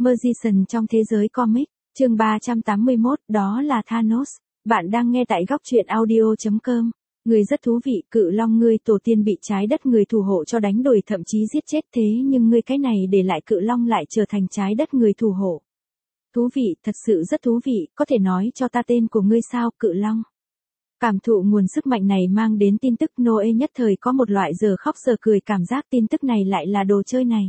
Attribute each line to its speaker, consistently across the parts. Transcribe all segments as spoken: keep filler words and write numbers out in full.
Speaker 1: Magician trong thế giới comic, chương ba trăm tám mươi mốt, đó là Thanos. Bạn đang nghe tại góc truyện audio chấm com. Người rất thú vị, cự long ngươi tổ tiên bị trái đất người thủ hộ cho đánh đuổi thậm chí giết chết, thế nhưng ngươi cái này để lại cự long lại trở thành trái đất người thủ hộ. Thú vị, thật sự rất thú vị, có thể nói cho ta tên của ngươi sao, cự long? Cảm thụ nguồn sức mạnh này mang đến tin tức, Noe nhất thời có một loại giờ khóc giờ cười cảm giác tin tức này lại là đồ chơi này.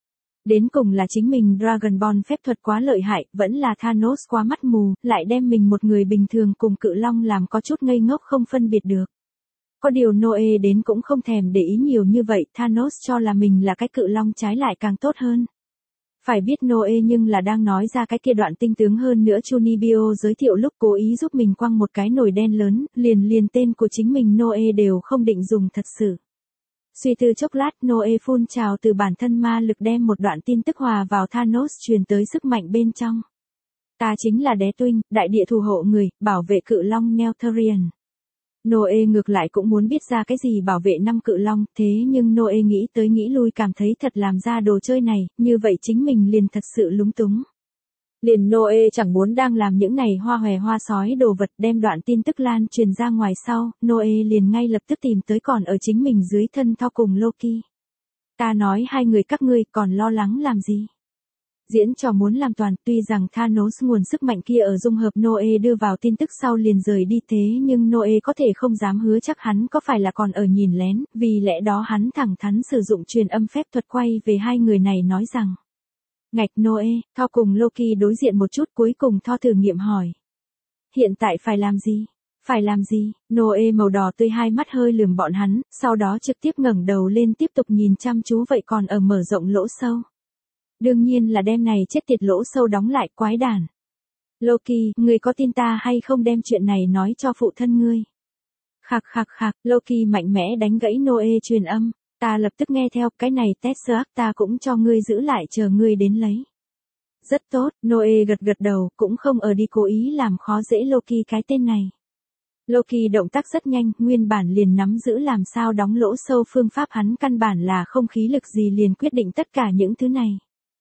Speaker 1: Đến cùng là chính mình Dragon Ball phép thuật quá lợi hại, vẫn là Thanos quá mắt mù, lại đem mình một người bình thường cùng cự long làm có chút ngây ngốc không phân biệt được. Có điều Noe đến cũng không thèm để ý nhiều như vậy, Thanos cho là mình là cái cự long trái lại càng tốt hơn. Phải biết Noe nhưng là đang nói ra cái kia đoạn tinh tướng hơn nữa Chunibyo giới thiệu lúc cố ý giúp mình quăng một cái nồi đen lớn, liền liền tên của chính mình Noe đều không định dùng thật sự. Suy tư chốc lát, Noe phun trào từ bản thân ma lực đem một đoạn tin tức hòa vào Thanos truyền tới sức mạnh bên trong. Ta chính là Đế Tuynh, đại địa thủ hộ người, bảo vệ cự long Neltharion. Noe ngược lại cũng muốn biết ra cái gì bảo vệ năm cự long, thế nhưng Noe nghĩ tới nghĩ lui cảm thấy thật làm ra đồ chơi này, như vậy chính mình liền thật sự lúng túng. Liền Noe chẳng muốn đang làm những này hoa hòe hoa sói đồ vật, đem đoạn tin tức lan truyền ra ngoài sau, Noe liền ngay lập tức tìm tới còn ở chính mình dưới thân Thor cùng Loki. Ta nói hai người các ngươi còn lo lắng làm gì? Diễn trò muốn làm toàn, tuy rằng Thanos nguồn sức mạnh kia ở dung hợp Noe đưa vào tin tức sau liền rời đi, thế nhưng Noe có thể không dám hứa chắc hắn có phải là còn ở nhìn lén, vì lẽ đó hắn thẳng thắn sử dụng truyền âm phép thuật quay về hai người này nói rằng. Ngạch Noe, Thor cùng Loki đối diện một chút, cuối cùng Thor thử nghiệm hỏi. Hiện tại phải làm gì? Phải làm gì? Noe màu đỏ tươi hai mắt hơi lườm bọn hắn, sau đó trực tiếp ngẩng đầu lên tiếp tục nhìn chăm chú vậy còn ở mở rộng lỗ sâu. Đương nhiên là đem này chết tiệt lỗ sâu đóng lại, quái đản. Loki, ngươi có tin ta hay không đem chuyện này nói cho phụ thân ngươi? Khạc khạc khạc, Loki mạnh mẽ đánh gãy Noe truyền âm. Ta lập tức nghe theo, cái này Tesseract ta cũng cho ngươi giữ lại chờ ngươi đến lấy. Rất tốt, Noe gật gật đầu, cũng không ở đi cố ý làm khó dễ Loki cái tên này. Loki động tác rất nhanh, nguyên bản liền nắm giữ làm sao đóng lỗ sâu phương pháp, hắn căn bản là không khí lực gì liền quyết định tất cả những thứ này.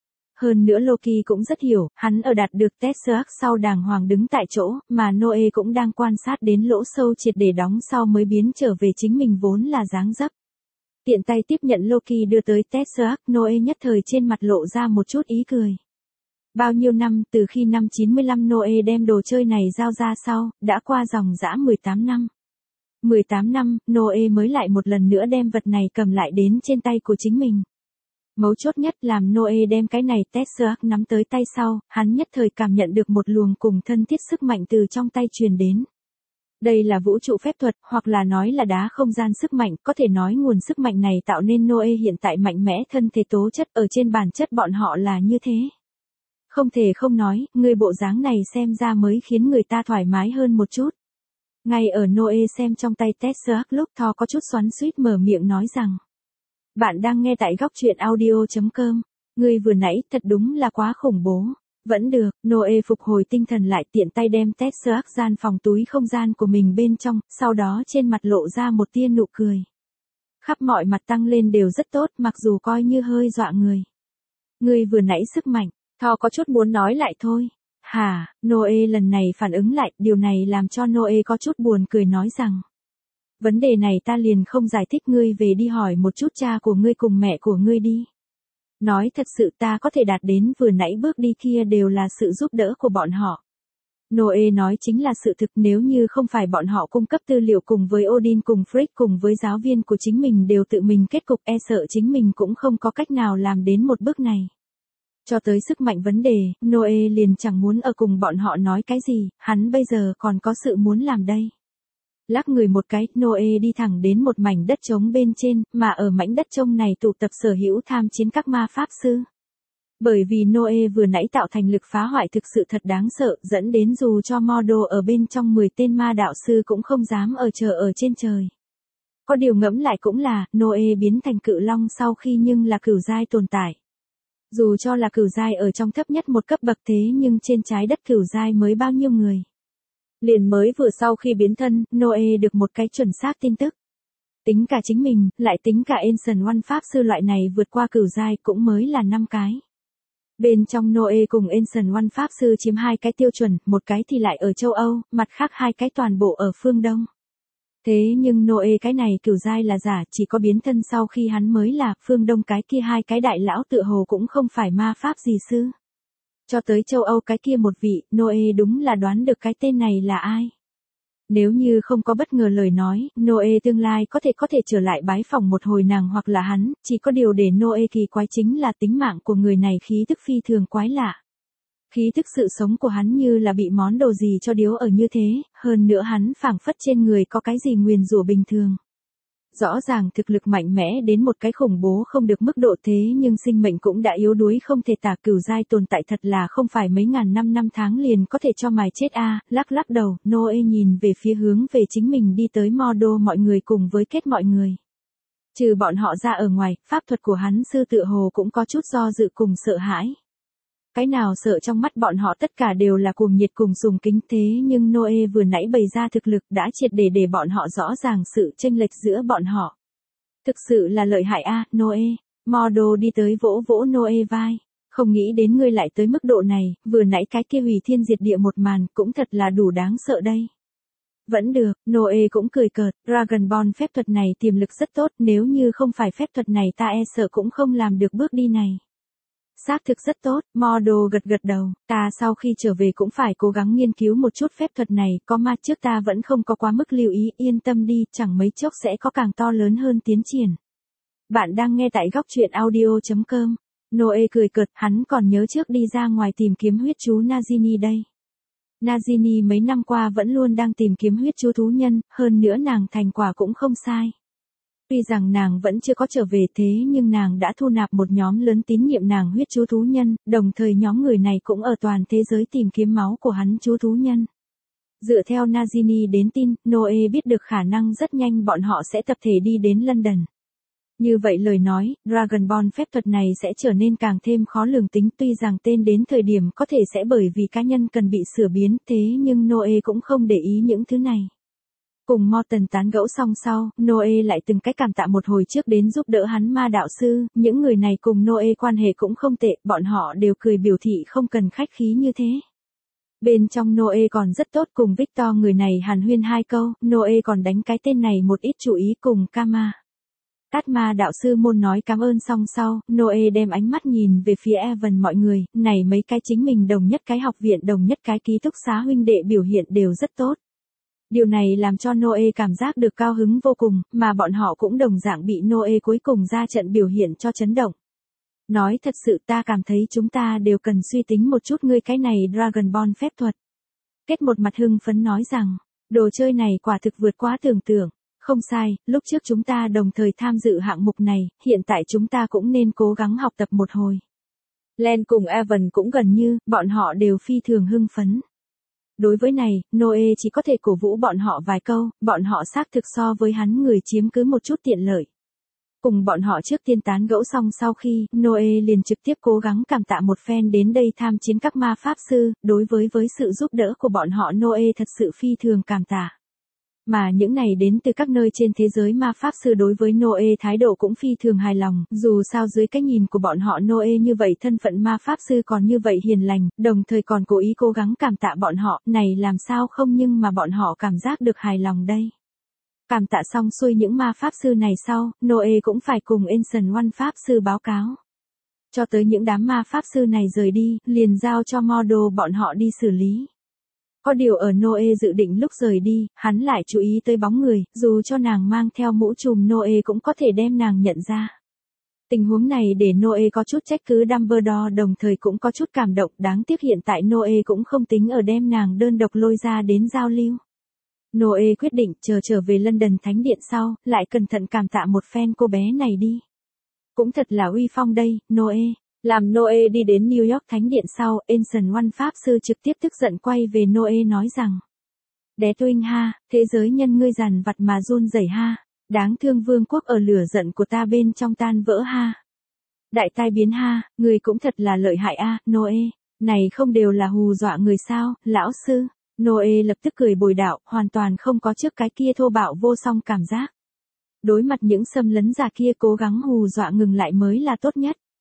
Speaker 1: Hơn nữa Loki cũng rất hiểu, hắn ở đạt được Tesseract sau đàng hoàng đứng tại chỗ, mà Noe cũng đang quan sát đến lỗ sâu triệt để đóng sau mới biến trở về chính mình vốn là dáng dấp. Tiện tay tiếp nhận Loki đưa tới Tesseract, Noe nhất thời trên mặt lộ ra một chút ý cười. Bao nhiêu năm, từ khi năm chín mươi lăm Noe đem đồ chơi này giao ra sau, đã qua dòng dã mười tám năm. mười tám năm, Noe mới lại một lần nữa đem vật này cầm lại đến trên tay của chính mình. Mấu chốt nhất làm Noe đem cái này Tesseract nắm tới tay sau, hắn nhất thời cảm nhận được một luồng cùng thân thiết sức mạnh từ trong tay truyền đến. Đây là vũ trụ phép thuật, hoặc là nói là đá không gian sức mạnh, có thể nói nguồn sức mạnh này tạo nên Noe hiện tại mạnh mẽ thân thể tố chất, ở trên bản chất bọn họ là như thế. Không thể không nói, người bộ dáng này xem ra mới khiến người ta thoải mái hơn một chút. Ngay ở Noe xem trong tay Tesseract lúc Thor có chút xoắn xuýt mở miệng nói rằng. Bạn đang nghe tại góc truyện audio chấm com. Người vừa nãy thật đúng là quá khủng bố. Vẫn được, Noe phục hồi tinh thần lại, tiện tay đem Tesseract gian phòng túi không gian của mình bên trong, sau đó trên mặt lộ ra một tia nụ cười. Khắp mọi mặt tăng lên đều rất tốt, mặc dù coi như hơi dọa người. Người vừa nãy sức mạnh, Thor có chút muốn nói lại thôi. Hả, Noe lần này phản ứng lại, điều này làm cho Noe có chút buồn cười nói rằng. Vấn đề này ta liền không giải thích, ngươi về đi hỏi một chút cha của ngươi cùng mẹ của ngươi đi. Nói thật sự ta có thể đạt đến vừa nãy bước đi kia đều là sự giúp đỡ của bọn họ. Noe nói chính là sự thực, nếu như không phải bọn họ cung cấp tư liệu cùng với Odin cùng Frigg cùng với giáo viên của chính mình đều tự mình kết cục, e sợ chính mình cũng không có cách nào làm đến một bước này. Cho tới sức mạnh vấn đề, Noe liền chẳng muốn ở cùng bọn họ nói cái gì, hắn bây giờ còn có sự muốn làm đây. Lắc người một cái, Noe đi thẳng đến một mảnh đất trống bên trên, mà ở mảnh đất trống này tụ tập sở hữu tham chiến các ma pháp sư. Bởi vì Noe vừa nãy tạo thành lực phá hoại thực sự thật đáng sợ, dẫn đến dù cho Mordo ở bên trong mười tên ma đạo sư cũng không dám ở chờ ở trên trời. Có điều ngẫm lại cũng là, Noe biến thành cự long sau khi nhưng là cửu giai tồn tại. Dù cho là cửu giai ở trong thấp nhất một cấp bậc, thế nhưng trên trái đất cửu giai mới bao nhiêu người. Liền mới vừa sau khi biến thân, Noe được một cái chuẩn xác tin tức. Tính cả chính mình, lại tính cả Ancient One pháp sư loại này vượt qua cửu giai cũng mới là năm cái. Bên trong Noe cùng Ancient One Pháp Sư chiếm hai cái tiêu chuẩn, một cái thì lại ở châu Âu, mặt khác hai cái toàn bộ ở phương Đông. Thế nhưng Noe cái này kiểu giai là giả, chỉ có biến thân sau khi hắn mới là, phương Đông cái kia hai cái đại lão tựa hồ cũng không phải ma pháp gì sư. Cho tới châu Âu cái kia một vị, Noe đúng là đoán được cái tên này là ai. Nếu như không có bất ngờ lời nói, Noe tương lai có thể có thể trở lại bái phỏng một hồi nàng hoặc là hắn, chỉ có điều để Noe kỳ quái chính là tính mạng của người này khí tức phi thường quái lạ. Khí tức sự sống của hắn như là bị món đồ gì cho điếu ở như thế, hơn nữa hắn phảng phất trên người có cái gì nguyền rủa bình thường. Rõ ràng thực lực mạnh mẽ đến một cái khủng bố không được mức độ thế nhưng sinh mệnh cũng đã yếu đuối không thể tả, cửu giai tồn tại thật là không phải mấy ngàn năm năm tháng liền có thể cho mài chết a. À, lắc lắc đầu, Noe nhìn về phía hướng về chính mình đi tới Mordor mọi người cùng với kết mọi người. Trừ bọn họ ra ở ngoài, pháp thuật của hắn sư tựa hồ cũng có chút do dự cùng sợ hãi. Cái nào sợ trong mắt bọn họ tất cả đều là cuồng nhiệt cùng sùng kính, thế nhưng Noe vừa nãy bày ra thực lực đã triệt để để bọn họ rõ ràng sự chênh lệch giữa bọn họ. Thực sự là lợi hại a, à, Noe. Mordor đi tới vỗ vỗ Noe vai. Không nghĩ đến ngươi lại tới mức độ này, vừa nãy cái kia hủy thiên diệt địa một màn cũng thật là đủ đáng sợ đây. Vẫn được, Noe cũng cười cợt, Dragonborn phép thuật này tiềm lực rất tốt, nếu như không phải phép thuật này ta e sợ cũng không làm được bước đi này. Xác thực rất tốt, Mordor gật gật đầu, ta sau khi trở về cũng phải cố gắng nghiên cứu một chút phép thuật này, có ma trước ta vẫn không có quá mức lưu ý, yên tâm đi, chẳng mấy chốc sẽ có càng to lớn hơn tiến triển. Bạn đang nghe tại góc truyện audio chấm com. Noe cười cợt, hắn còn nhớ trước đi ra ngoài tìm kiếm huyết chú Nagini đây. Nagini mấy năm qua vẫn luôn đang tìm kiếm huyết chú thú nhân, hơn nữa nàng thành quả cũng không sai. Tuy rằng nàng vẫn chưa có trở về thế nhưng nàng đã thu nạp một nhóm lớn tín nhiệm nàng huyết chú thú nhân, đồng thời nhóm người này cũng ở toàn thế giới tìm kiếm máu của hắn chú thú nhân. Dựa theo Nagini đến tin, Noe biết được khả năng rất nhanh bọn họ sẽ tập thể đi đến London. Như vậy lời nói, Dragonborn phép thuật này sẽ trở nên càng thêm khó lường tính, tuy rằng tên đến thời điểm có thể sẽ bởi vì cá nhân cần bị sửa biến, thế nhưng Noe cũng không để ý những thứ này. Cùng Morton tán gẫu xong sau, Noe lại từng cách cảm tạ một hồi trước đến giúp đỡ hắn ma đạo sư, những người này cùng Noe quan hệ cũng không tệ, bọn họ đều cười biểu thị không cần khách khí như thế. Bên trong Noe còn rất tốt, cùng Victor người này hàn huyên hai câu, Noe còn đánh cái tên này một ít chú ý cùng Kama. Tát ma đạo sư môn nói cảm ơn xong sau, Noe đem ánh mắt nhìn về phía Evan mọi người, này mấy cái chính mình đồng nhất cái học viện đồng nhất cái ký túc xá huynh đệ biểu hiện đều rất tốt. Điều này làm cho Noe cảm giác được cao hứng vô cùng, mà bọn họ cũng đồng dạng bị Noe cuối cùng ra trận biểu hiện cho chấn động. Nói thật sự ta cảm thấy chúng ta đều cần suy tính một chút ngươi cái này Dragonborn phép thuật. Kết một mặt hưng phấn nói rằng, đồ chơi này quả thực vượt quá tưởng tượng. Không sai, lúc trước chúng ta đồng thời tham dự hạng mục này, hiện tại chúng ta cũng nên cố gắng học tập một hồi. Len cùng Evan cũng gần như, bọn họ đều phi thường hưng phấn. Đối với này, Noe chỉ có thể cổ vũ bọn họ vài câu, bọn họ xác thực so với hắn người chiếm cứ một chút tiện lợi. Cùng bọn họ trước tiên tán gẫu xong sau khi, Noe liền trực tiếp cố gắng cảm tạ một phen đến đây tham chiến các ma pháp sư, đối với với sự giúp đỡ của bọn họ Noe thật sự phi thường cảm tạ. Mà những này đến từ các nơi trên thế giới ma pháp sư đối với Noe thái độ cũng phi thường hài lòng, dù sao dưới cái nhìn của bọn họ Noe như vậy thân phận ma pháp sư còn như vậy hiền lành, đồng thời còn cố ý cố gắng cảm tạ bọn họ, này làm sao không nhưng mà bọn họ cảm giác được hài lòng đây. Cảm tạ xong xuôi những ma pháp sư này sau, Noe cũng phải cùng Ancient One pháp sư báo cáo. Cho tới những đám ma pháp sư này rời đi, liền giao cho Mordor bọn họ đi xử lý. Có điều ở Noe dự định lúc rời đi, hắn lại chú ý tới bóng người, dù cho nàng mang theo mũ trùm Noe cũng có thể đem nàng nhận ra. Tình huống này để Noe có chút trách cứ Dumbledore đồng thời cũng có chút cảm động, đáng tiếc hiện tại Noe cũng không tính ở đem nàng đơn độc lôi ra đến giao lưu. Noe quyết định chờ trở về London Thánh Điện sau, lại cẩn thận cảm tạ một phen cô bé này đi. Cũng thật là uy phong đây, Noe. Làm Noe đi đến New York Thánh Điện sau, Ancient One Pháp Sư trực tiếp tức giận quay về Noe nói rằng. Deathwing ha, thế giới nhân ngươi dằn vặt mà run rẩy ha, đáng thương vương quốc ở lửa giận của ta bên trong tan vỡ ha. Đại tai biến ha, ngươi cũng thật là lợi hại a, Noe, này không đều là hù dọa người sao, lão sư. Noe lập tức cười bồi đạo, hoàn toàn không có trước cái kia thô bạo vô song cảm giác. Đối mặt những xâm lấn giả kia cố gắng hù dọa ngừng lại mới là tốt nhất.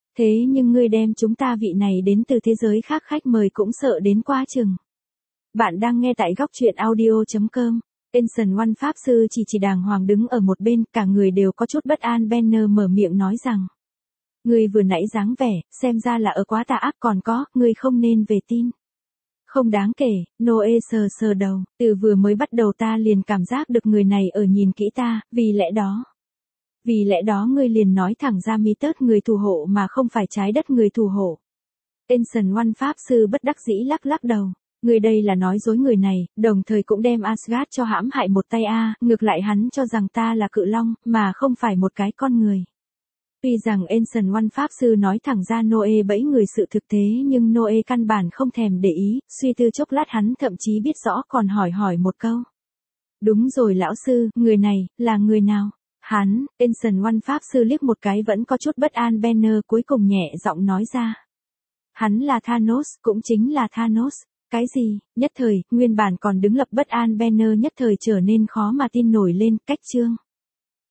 Speaker 1: Thế nhưng ngươi đem chúng ta vị này đến từ thế giới khác khách mời cũng sợ đến quá chừng. Bạn đang nghe tại góc truyện audio.com. Ancient One Pháp Sư chỉ chỉ đàng hoàng đứng ở một bên, cả người đều có chút bất an. Banner mở miệng nói rằng. Ngươi vừa nãy dáng vẻ, xem ra là ở quá tà ác, còn có, ngươi không nên về tin. Không đáng kể, Noe sờ sờ đầu, từ vừa mới bắt đầu ta liền cảm giác được người này ở nhìn kỹ ta, vì lẽ đó. Vì lẽ đó ngươi liền nói thẳng ra mi tớt người thủ hộ mà không phải trái đất người thủ hộ. Ancient One Pháp Sư bất đắc dĩ lắc lắc đầu. Người đây là nói dối người này, đồng thời cũng đem Asgard cho hãm hại một tay a, ngược lại hắn cho rằng ta là cự long, mà không phải một cái con người. Tuy rằng Ancient One Pháp Sư nói thẳng ra Noe bẫy người sự thực tế, nhưng Noe căn bản không thèm để ý, suy tư chốc lát hắn thậm chí biết rõ còn hỏi hỏi một câu. Đúng rồi lão sư, người này, là người nào? Hắn, Ancient One Pháp Sư liếc một cái vẫn có chút bất an Banner, cuối cùng nhẹ giọng nói ra. Hắn là Thanos, cũng chính là Thanos. Cái gì? Nhất thời, nguyên bản còn đứng lập bất an Banner nhất thời trở nên khó mà tin nổi lên, cách chương.